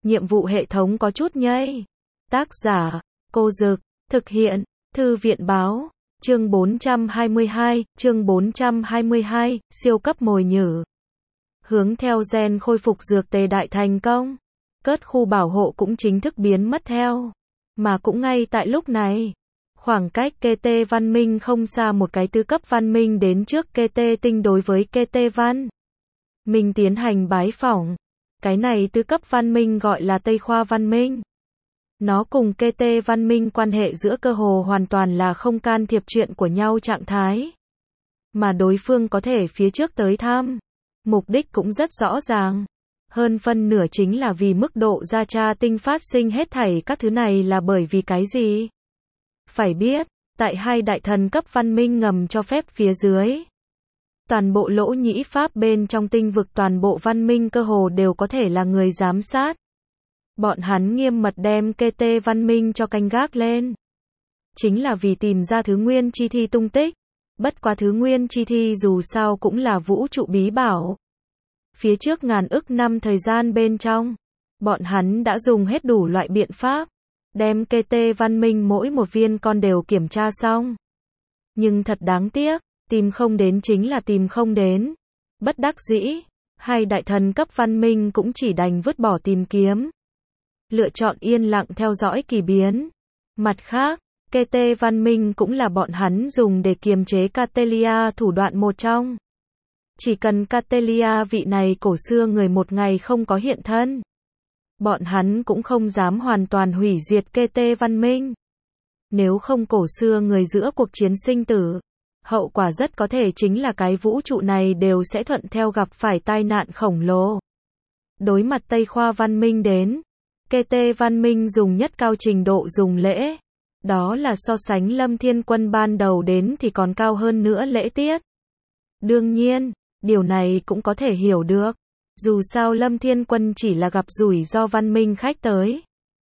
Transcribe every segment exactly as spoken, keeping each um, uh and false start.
nhiệm vụ hệ thống có chút nhây. Tác giả, Cô Dực, thực hiện, Thư viện báo, chương bốn trăm hai mươi hai, chương bốn trăm hai mươi hai, siêu cấp mồi nhử. Hướng theo gen khôi phục dược tề đại thành công. Cớt khu bảo hộ cũng chính thức biến mất theo. Mà cũng ngay tại lúc này, khoảng cách ca tê văn minh không xa một cái tứ cấp văn minh đến trước ca tê tinh đối với ca tê văn minh tiến hành bái phỏng. Cái này tứ cấp văn minh gọi là Tây Khoa văn minh. Nó cùng ca tê văn minh quan hệ giữa cơ hồ hoàn toàn là không can thiệp chuyện của nhau trạng thái. Mà đối phương có thể phía trước tới thăm. Mục đích cũng rất rõ ràng. Hơn phân nửa chính là vì mức độ gia tra tinh phát sinh hết thảy các thứ này là bởi vì cái gì? Phải biết, tại hai đại thần cấp văn minh ngầm cho phép phía dưới. Toàn bộ lỗ nhĩ pháp bên trong tinh vực toàn bộ văn minh cơ hồ đều có thể là người giám sát. Bọn hắn nghiêm mật đem ca tê văn minh cho canh gác lên. Chính là vì tìm ra thứ nguyên chi thi tung tích. Bất quá thứ nguyên chi thi dù sao cũng là vũ trụ bí bảo. Phía trước ngàn ức năm thời gian bên trong, bọn hắn đã dùng hết đủ loại biện pháp, đem ca tê văn minh mỗi một viên con đều kiểm tra xong. Nhưng thật đáng tiếc, tìm không đến chính là tìm không đến. Bất đắc dĩ, hai đại thần cấp văn minh cũng chỉ đành vứt bỏ tìm kiếm. Lựa chọn yên lặng theo dõi kỳ biến. Mặt khác, ca tê văn minh cũng là bọn hắn dùng để kiềm chế Catelia thủ đoạn một trong. Chỉ cần Catelia vị này cổ xưa người một ngày không có hiện thân, bọn hắn cũng không dám hoàn toàn hủy diệt ca tê văn minh. Nếu không cổ xưa người giữa cuộc chiến sinh tử, hậu quả rất có thể chính là cái vũ trụ này đều sẽ thuận theo gặp phải tai nạn khổng lồ. Đối mặt Tây Khoa văn minh đến, ca tê văn minh dùng nhất cao trình độ dùng lễ. Đó là so sánh Lâm Thiên Quân ban đầu đến thì còn cao hơn nữa lễ tiết. Đương nhiên, điều này cũng có thể hiểu được. Dù sao Lâm Thiên Quân chỉ là gặp rủi ro văn minh khách tới.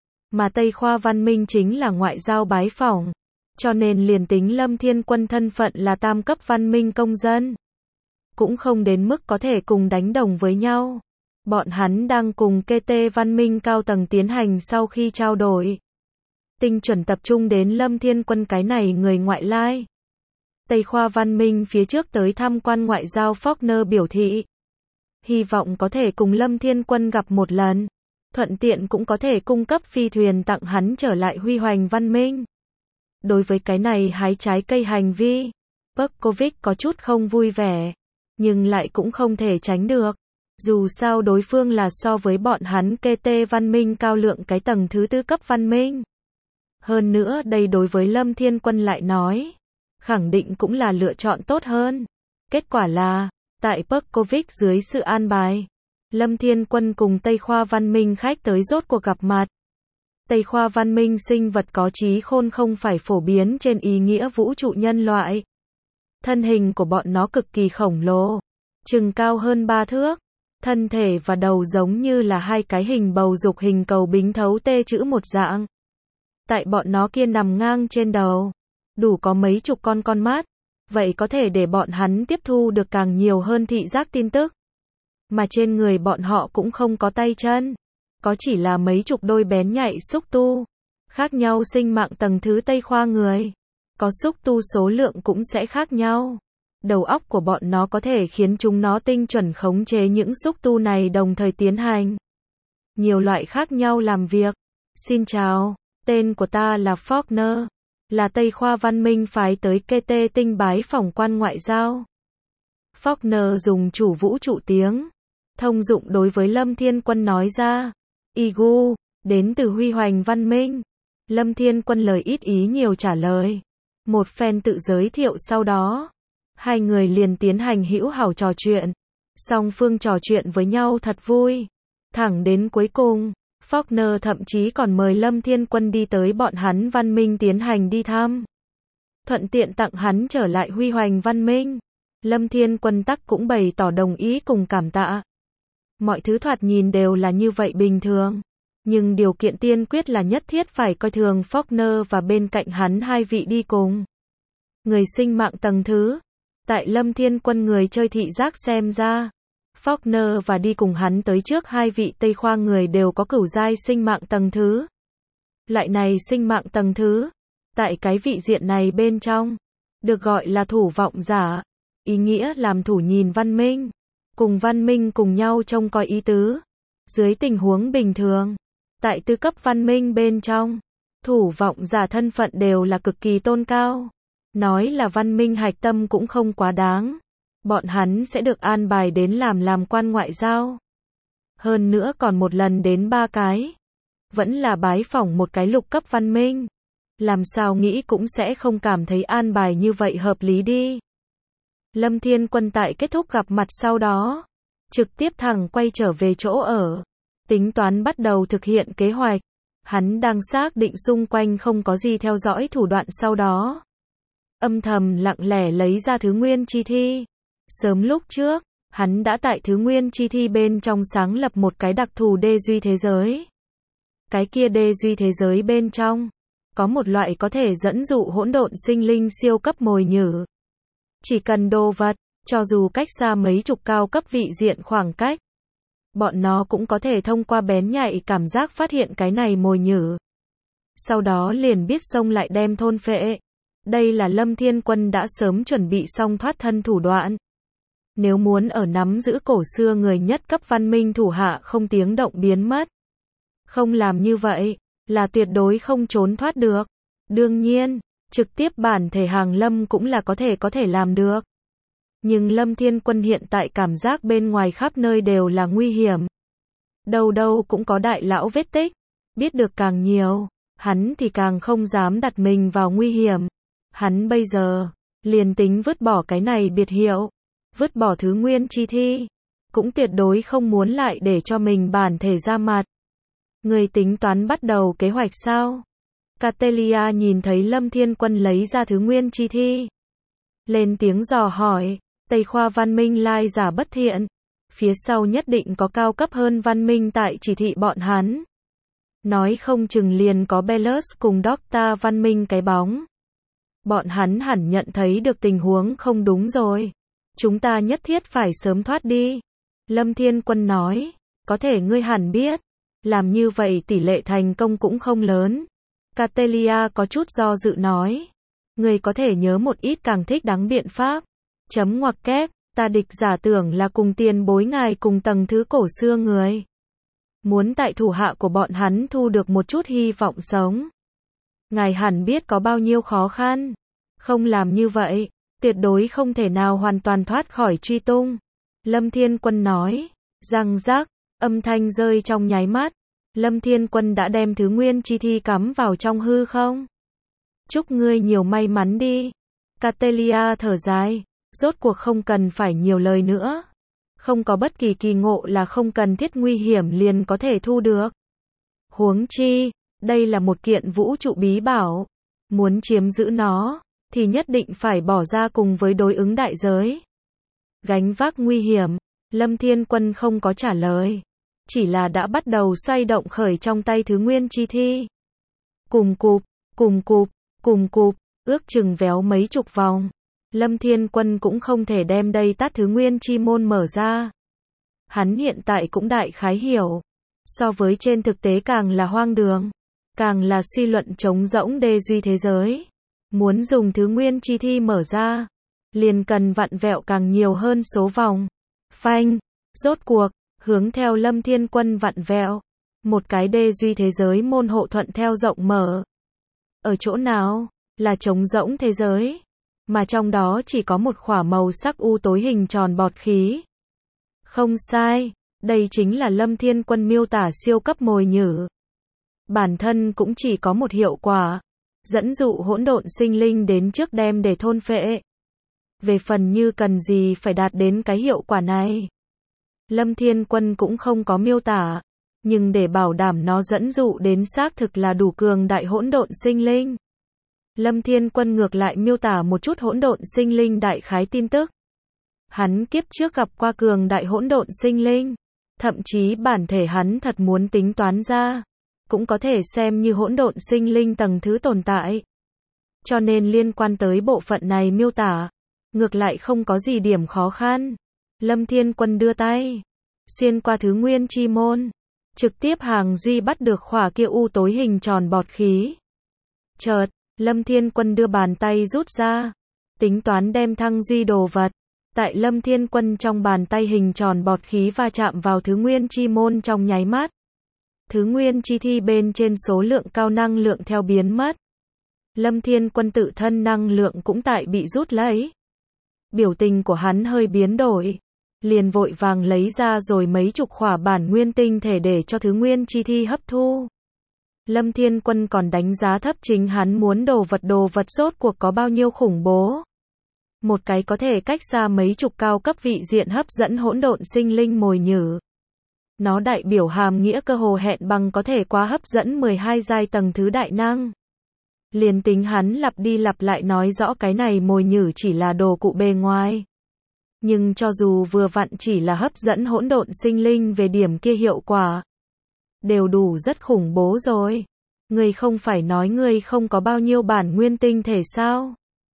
Mà Tây Khoa văn minh chính là ngoại giao bái phỏng. Cho nên liền tính Lâm Thiên Quân thân phận là tam cấp văn minh công dân. Cũng không đến mức có thể cùng đánh đồng với nhau. Bọn hắn đang cùng ca tê văn minh cao tầng tiến hành sau khi trao đổi. Tinh chuẩn tập trung đến Lâm Thiên Quân cái này người ngoại lai. Tây Khoa văn minh phía trước tới tham quan ngoại giao Faulkner biểu thị. Hy vọng có thể cùng Lâm Thiên Quân gặp một lần. Thuận tiện cũng có thể cung cấp phi thuyền tặng hắn trở lại huy hoành văn minh. Đối với cái này hái trái cây hành vi, Perkovic có chút không vui vẻ. Nhưng lại cũng không thể tránh được. Dù sao đối phương là so với bọn hắn ca tê văn minh cao lượng cái tầng thứ tư cấp văn minh. Hơn nữa đây đối với Lâm Thiên Quân lại nói, khẳng định cũng là lựa chọn tốt hơn. Kết quả là, tại Perkovic dưới sự an bài, Lâm Thiên Quân cùng Tây Khoa văn minh khách tới rốt cuộc gặp mặt. Tây Khoa văn minh sinh vật có trí khôn không phải phổ biến trên ý nghĩa vũ trụ nhân loại. Thân hình của bọn nó cực kỳ khổng lồ, chừng cao hơn ba thước. Thân thể và đầu giống như là hai cái hình bầu dục hình cầu bính thấu tê chữ một dạng. Tại bọn nó kia nằm ngang trên đầu, đủ có mấy chục con con mắt, vậy có thể để bọn hắn tiếp thu được càng nhiều hơn thị giác tin tức. Mà trên người bọn họ cũng không có tay chân, có chỉ là mấy chục đôi bén nhạy xúc tu. Khác nhau sinh mạng tầng thứ Tây Khoa người, có xúc tu số lượng cũng sẽ khác nhau. Đầu óc của bọn nó có thể khiến chúng nó tinh chuẩn khống chế những xúc tu này đồng thời tiến hành nhiều loại khác nhau làm việc. Xin chào, tên của ta là Faulkner, là Tây Khoa văn minh phái tới ca tê tinh bái phỏng quan ngoại giao. Faulkner dùng chủ vũ trụ tiếng thông dụng đối với Lâm Thiên Quân nói ra. Igu, đến từ huy hoành văn minh. Lâm Thiên Quân lời ít ý nhiều trả lời. Một phen tự giới thiệu sau đó, hai người liền tiến hành hữu hảo trò chuyện. Song phương trò chuyện với nhau thật vui. Thẳng đến cuối cùng, Faulkner thậm chí còn mời Lâm Thiên Quân đi tới bọn hắn văn minh tiến hành đi thăm. Thuận tiện tặng hắn trở lại huy hoành văn minh. Lâm Thiên Quân tắc cũng bày tỏ đồng ý cùng cảm tạ. Mọi thứ thoạt nhìn đều là như vậy bình thường. Nhưng điều kiện tiên quyết là nhất thiết phải coi thường Faulkner và bên cạnh hắn hai vị đi cùng. Người sinh mạng tầng thứ. Tại Lâm Thiên Quân người chơi thị giác xem ra, Faulkner và đi cùng hắn tới trước hai vị Tây Khoa người đều có cửu giai sinh mạng tầng thứ. Loại này sinh mạng tầng thứ, tại cái vị diện này bên trong, được gọi là thủ vọng giả, ý nghĩa làm thủ nhìn văn minh, cùng văn minh cùng nhau trông coi ý tứ. Dưới tình huống bình thường, tại tư cấp văn minh bên trong, thủ vọng giả thân phận đều là cực kỳ tôn cao. Nói là văn minh hạch tâm cũng không quá đáng. Bọn hắn sẽ được an bài đến làm làm quan ngoại giao. Hơn nữa còn một lần đến ba cái. Vẫn là bái phỏng một cái lục cấp văn minh. Làm sao nghĩ cũng sẽ không cảm thấy an bài như vậy hợp lý đi. Lâm Thiên Quân tại kết thúc gặp mặt sau đó, trực tiếp thẳng quay trở về chỗ ở. Tính toán bắt đầu thực hiện kế hoạch. Hắn đang xác định xung quanh không có gì theo dõi thủ đoạn sau đó. Âm thầm lặng lẽ lấy ra thứ nguyên chi thi. Sớm lúc trước, hắn đã tại thứ nguyên chi thi bên trong sáng lập một cái đặc thù đê duy thế giới. Cái kia đê duy thế giới bên trong, có một loại có thể dẫn dụ hỗn độn sinh linh siêu cấp mồi nhử. Chỉ cần đồ vật, cho dù cách xa mấy chục cao cấp vị diện khoảng cách, bọn nó cũng có thể thông qua bén nhạy cảm giác phát hiện cái này mồi nhử. Sau đó liền biết xông lại đem thôn phệ. Đây là Lâm Thiên Quân đã sớm chuẩn bị xong thoát thân thủ đoạn. Nếu muốn ở nắm giữ cổ xưa người nhất cấp văn minh thủ hạ không tiếng động biến mất. Không làm như vậy, là tuyệt đối không trốn thoát được. Đương nhiên, trực tiếp bản thể hàng Lâm cũng là có thể có thể làm được. Nhưng Lâm Thiên Quân hiện tại cảm giác bên ngoài khắp nơi đều là nguy hiểm. Đâu đâu cũng có đại lão vết tích. Biết được càng nhiều, hắn thì càng không dám đặt mình vào nguy hiểm. Hắn bây giờ, liền tính vứt bỏ cái này biệt hiệu, vứt bỏ thứ nguyên chi thi, cũng tuyệt đối không muốn lại để cho mình bản thể ra mặt. Người tính toán bắt đầu kế hoạch sao? Catelia nhìn thấy Lâm Thiên Quân lấy ra thứ nguyên chi thi. Lên tiếng dò hỏi, Tây Khoa văn minh lai giả bất thiện. Phía sau nhất định có cao cấp hơn văn minh tại chỉ thị bọn hắn. Nói không chừng liền có Belus cùng Docta văn minh cái bóng. Bọn hắn hẳn nhận thấy được tình huống không đúng rồi. Chúng ta nhất thiết phải sớm thoát đi. Lâm Thiên Quân nói, có thể ngươi hẳn biết, làm như vậy tỷ lệ thành công cũng không lớn. Catelia có chút do dự nói, ngươi có thể nhớ một ít càng thích đáng biện pháp. Chấm ngoặc kép, ta địch giả tưởng là cùng tiền bối ngài cùng tầng thứ cổ xưa người. Muốn tại thủ hạ của bọn hắn thu được một chút hy vọng sống. Ngài hẳn biết có bao nhiêu khó khăn. Không làm như vậy, tuyệt đối không thể nào hoàn toàn thoát khỏi truy tung. Lâm Thiên Quân nói, răng rác, âm thanh rơi trong nháy mắt. Lâm Thiên Quân đã đem thứ nguyên chi thi cắm vào trong hư không. Chúc ngươi nhiều may mắn đi. Catelia thở dài, rốt cuộc không cần phải nhiều lời nữa. Không có bất kỳ kỳ ngộ là không cần thiết nguy hiểm liền có thể thu được. Huống chi, đây là một kiện vũ trụ bí bảo. Muốn chiếm giữ nó, thì nhất định phải bỏ ra cùng với đối ứng đại giới. Gánh vác nguy hiểm, Lâm Thiên Quân không có trả lời. Chỉ là đã bắt đầu xoay động khởi trong tay thứ nguyên chi thi. Cùng cụp, cùng cụp, cùng cụp, ước chừng véo mấy chục vòng. Lâm Thiên Quân cũng không thể đem đây tát thứ nguyên chi môn mở ra. Hắn hiện tại cũng đại khái hiểu. So với trên thực tế càng là hoang đường, càng là suy luận trống rỗng đê duy thế giới. Muốn dùng thứ nguyên chi thi mở ra, liền cần vặn vẹo càng nhiều hơn số vòng. Phanh, rốt cuộc, hướng theo Lâm Thiên Quân vặn vẹo. Một cái đê duy thế giới môn hộ thuận theo rộng mở. Ở chỗ nào, là trống rỗng thế giới. Mà trong đó chỉ có một khỏa màu sắc u tối hình tròn bọt khí. Không sai, đây chính là Lâm Thiên Quân miêu tả siêu cấp mồi nhử. Bản thân cũng chỉ có một hiệu quả, dẫn dụ hỗn độn sinh linh đến trước đem để thôn phệ. Về phần như cần gì phải đạt đến cái hiệu quả này, Lâm Thiên Quân cũng không có miêu tả, nhưng để bảo đảm nó dẫn dụ đến xác thực là đủ cường đại hỗn độn sinh linh. Lâm Thiên Quân ngược lại miêu tả một chút hỗn độn sinh linh đại khái tin tức. Hắn kiếp trước gặp qua cường đại hỗn độn sinh linh, thậm chí bản thể hắn thật muốn tính toán ra, cũng có thể xem như hỗn độn sinh linh tầng thứ tồn tại. Cho nên liên quan tới bộ phận này miêu tả, ngược lại không có gì điểm khó khăn. Lâm Thiên Quân đưa tay, xuyên qua thứ nguyên chi môn, trực tiếp hàng duy bắt được khỏa kia u tối hình tròn bọt khí. Chợt, Lâm Thiên Quân đưa bàn tay rút ra, tính toán đem thăng duy đồ vật. Tại Lâm Thiên Quân trong bàn tay hình tròn bọt khí va chạm vào thứ nguyên chi môn trong nháy mắt. Thứ nguyên chi thi bên trên số lượng cao năng lượng theo biến mất. Lâm Thiên Quân tự thân năng lượng cũng tại bị rút lấy. Biểu tình của hắn hơi biến đổi, liền vội vàng lấy ra rồi mấy chục khỏa bản nguyên tinh thể để cho thứ nguyên chi thi hấp thu. Lâm Thiên Quân còn đánh giá thấp chính hắn muốn đồ vật đồ vật rốt cuộc có bao nhiêu khủng bố. Một cái có thể cách xa mấy chục cao cấp vị diện hấp dẫn hỗn độn sinh linh mồi nhử. Nó đại biểu hàm nghĩa cơ hồ hẹn bằng có thể quá hấp dẫn mười hai giai tầng thứ đại năng. Liền tính hắn lặp đi lặp lại nói rõ cái này mồi nhử chỉ là đồ cụ bề ngoài. Nhưng cho dù vừa vặn chỉ là hấp dẫn hỗn độn sinh linh về điểm kia hiệu quả, đều đủ rất khủng bố rồi. Ngươi không phải nói ngươi không có bao nhiêu bản nguyên tinh thể sao?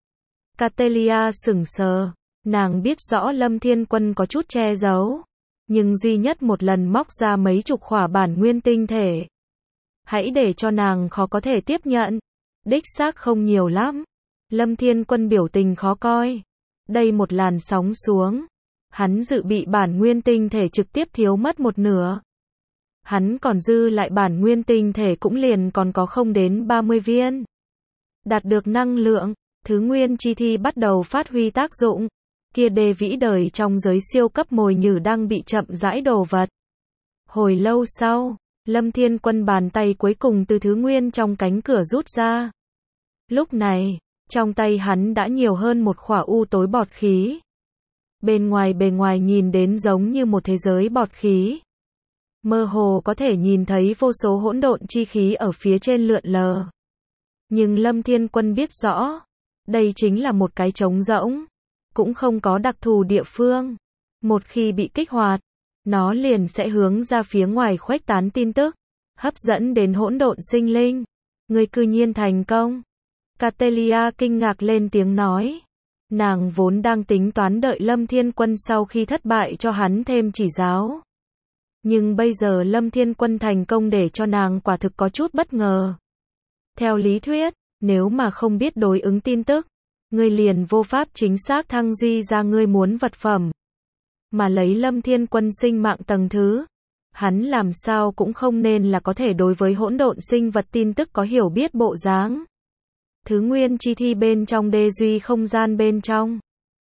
Catelia sững sờ, nàng biết rõ Lâm Thiên Quân có chút che giấu, nhưng duy nhất một lần móc ra mấy chục khỏa bản nguyên tinh thể. Hãy để cho nàng khó có thể tiếp nhận. Đích xác không nhiều lắm. Lâm Thiên Quân biểu tình khó coi. Đây một làn sóng xuống, hắn dự bị bản nguyên tinh thể trực tiếp thiếu mất một nửa. Hắn còn dư lại bản nguyên tinh thể cũng liền còn có không đến ba mươi viên. Đạt được năng lượng, thứ nguyên chi thi bắt đầu phát huy tác dụng. Kia đề vĩ đời trong giới siêu cấp mồi nhử đang bị chậm rãi đồ vật. Hồi lâu sau, Lâm Thiên Quân bàn tay cuối cùng từ thứ nguyên trong cánh cửa rút ra. Lúc này, trong tay hắn đã nhiều hơn một khỏa u tối bọt khí. Bên ngoài bề ngoài nhìn đến giống như một thế giới bọt khí. Mơ hồ có thể nhìn thấy vô số hỗn độn chi khí ở phía trên lượn lờ. Nhưng Lâm Thiên Quân biết rõ, đây chính là một cái trống rỗng, cũng không có đặc thù địa phương. Một khi bị kích hoạt, nó liền sẽ hướng ra phía ngoài khuếch tán tin tức, hấp dẫn đến hỗn độn sinh linh. Ngươi cư nhiên thành công. Catelia kinh ngạc lên tiếng nói. Nàng vốn đang tính toán đợi Lâm Thiên Quân sau khi thất bại cho hắn thêm chỉ giáo. Nhưng bây giờ Lâm Thiên Quân thành công để cho nàng quả thực có chút bất ngờ. Theo lý thuyết, nếu mà không biết đối ứng tin tức, ngươi liền vô pháp chính xác thăng duy ra ngươi muốn vật phẩm. Mà lấy Lâm Thiên Quân sinh mạng tầng thứ, hắn làm sao cũng không nên là có thể đối với hỗn độn sinh vật tin tức có hiểu biết bộ dáng. Thứ nguyên chi thi bên trong đê duy không gian bên trong.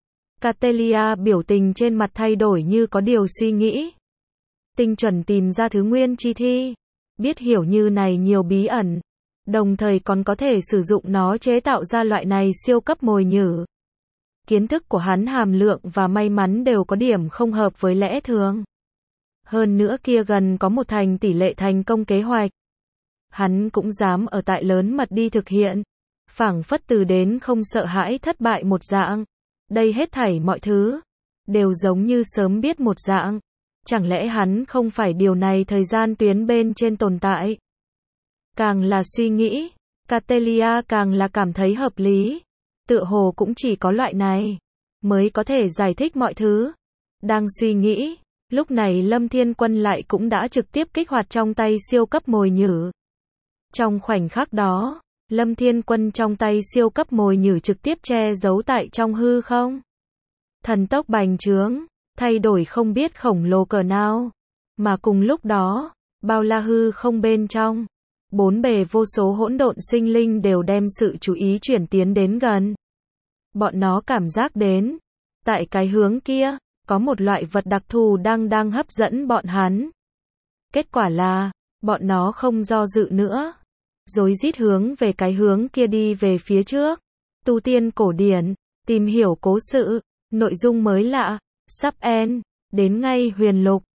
Catelia biểu tình trên mặt thay đổi như có điều suy nghĩ. Tinh chuẩn tìm ra thứ nguyên chi thi, biết hiểu như này nhiều bí ẩn, đồng thời còn có thể sử dụng nó chế tạo ra loại này siêu cấp mồi nhử. Kiến thức của hắn hàm lượng và may mắn đều có điểm không hợp với lẽ thường. Hơn nữa kia gần có một thành tỷ lệ thành công kế hoạch. Hắn cũng dám ở tại lớn mật đi thực hiện. Phảng phất từ đến không sợ hãi thất bại một dạng. Đây hết thảy mọi thứ, đều giống như sớm biết một dạng. Chẳng lẽ hắn không phải điều này thời gian tuyến bên trên tồn tại? Càng là suy nghĩ, Catelia càng là cảm thấy hợp lý. Tựa hồ cũng chỉ có loại này mới có thể giải thích mọi thứ. Đang suy nghĩ, lúc này Lâm Thiên Quân lại cũng đã trực tiếp kích hoạt trong tay siêu cấp mồi nhử. Trong khoảnh khắc đó, Lâm Thiên Quân trong tay siêu cấp mồi nhử trực tiếp che giấu tại trong hư không. Thần tốc bành trướng, thay đổi không biết khổng lồ cỡ nào. Mà cùng lúc đó, bao la hư không bên trong, bốn bề vô số hỗn độn sinh linh đều đem sự chú ý chuyển tiến đến gần. Bọn nó cảm giác đến, tại cái hướng kia, có một loại vật đặc thù đang đang hấp dẫn bọn hắn. Kết quả là, bọn nó không do dự nữa, rối rít hướng về cái hướng kia đi về phía trước. Tu tiên cổ điển, tìm hiểu cố sự, nội dung mới lạ, sắp end, đến ngay huyền lục.